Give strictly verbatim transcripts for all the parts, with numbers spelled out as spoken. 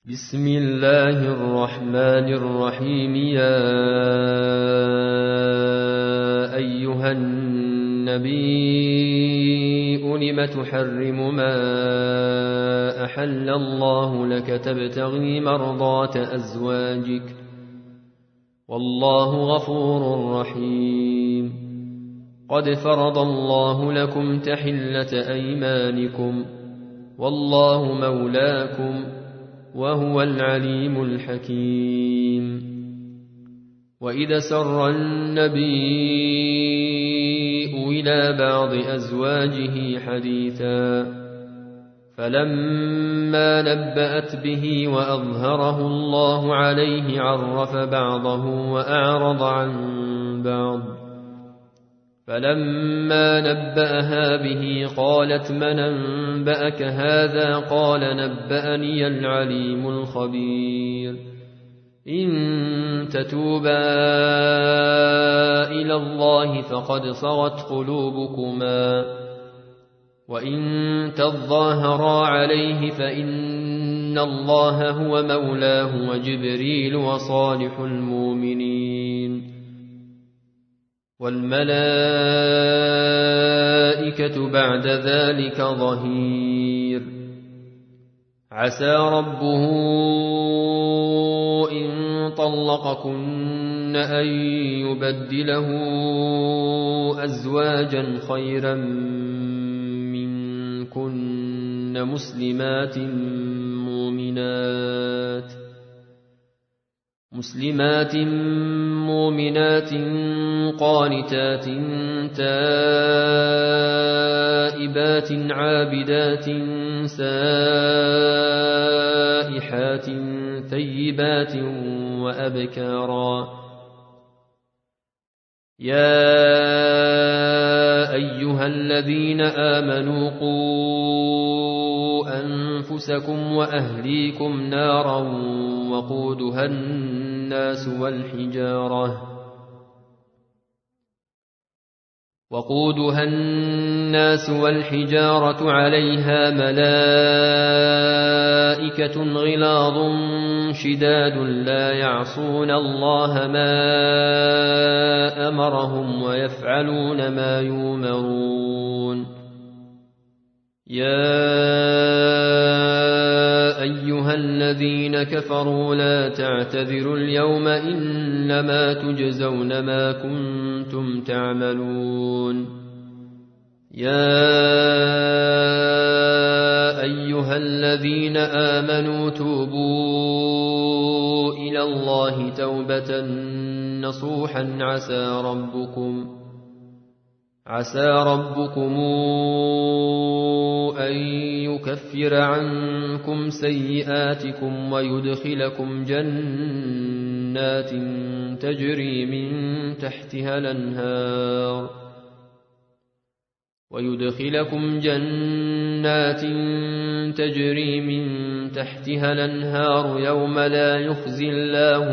بسم الله الرحمن الرحيم. يا أيها النبي لم تحرم ما أحل الله لك تبتغي مرضات أزواجك والله غفور رحيم. قد فرض الله لكم تحلة أيمانكم والله مولاكم وهو العليم الحكيم. وإذا سر النبي إلى بعض أزواجه حديثا فلما نبأت به وأظهره الله عليه عرف بعضه وأعرض عن بعض. فلما نبأها به قالت من أنبأك هذا؟ قال نبأني العليم الخبير. إن تتوبا إلى الله فقد صغت قلوبكما وإن تظاهرا عليه فإن الله هو مولاه وجبريل وصالح المؤمنين والملائكة بعد ذلك ظهير. عسى ربه إن طلقكن أن يبدله أزواجا خيرا منكن مسلمات مؤمنات مسلمات مؤمنات قانتات تائبات عابدات سائحات ثيبات وأبكارا. يا أيها الذين آمنوا قوا أنفسكم وأهليكم نارا وقودها الناس والحجارة وقودها الناس والحجارة عليها ملائكة غلاظ شداد لا يعصون الله ما أمرهم ويفعلون ما يؤمرون. يا أيها الذين كفروا لا تعتذروا اليوم إنما تجزون ما كنتم تعملون. يا أيها الذين آمنوا توبوا إلى الله توبة نصوحا عسى ربكم عسى ربكم أن يكفر عنكم سيئاتكم ويدخلكم جنات تجري من تحتها الأنهار ويدخلكم جنات تجري من تحتها الأنهار يوم لا يخزي الله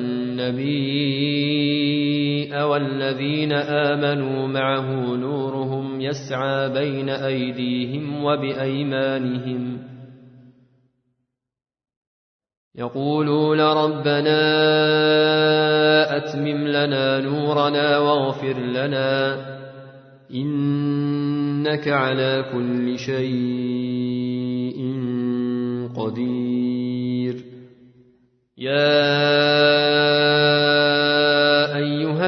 النبي والذين آمنوا معه نورهم يسعى بين أيديهم وبأيمانهم يقولون ربنا أتمم لنا نورنا واغفر لنا إنك على كل شيء قدير. يا أيها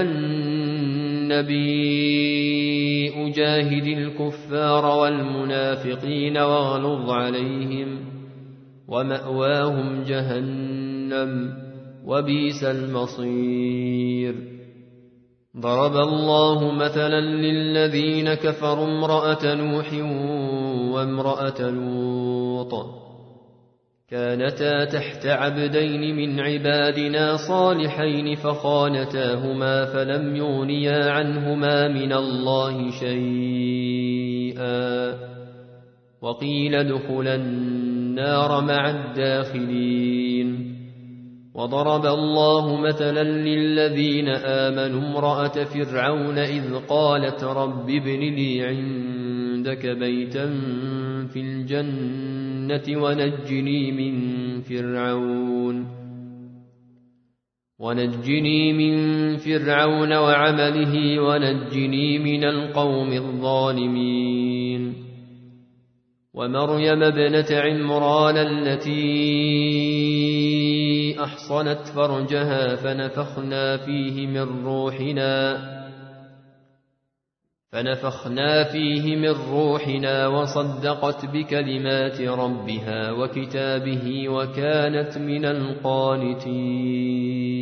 النبي أجاهد الكفار والمنافقين واغلظ عليهم ومأواهم جهنم وبئس المصير. ضرب الله مثلا للذين كفروا امرأة نوح وامرأة لوط كانتا تحت عبدين من عبادنا صالحين فخانتاهما فلم يغنيا عنهما من الله شيئا وقيل ادخلا النار مع الداخلين. وضرب الله مثلا للذين آمنوا امرأة فرعون إذ قالت رب ابن لي عندك بيتا في الجنة ونجني من فرعون ونجني من فرعون وعمله ونجني من القوم الظالمين ومريم ابنة عمران التي أحصنت فرجها فنفخنا فيه من روحنا فنفخنا فيه من روحنا وصدقت بكلمات ربها وكتابه وكانت من القانتين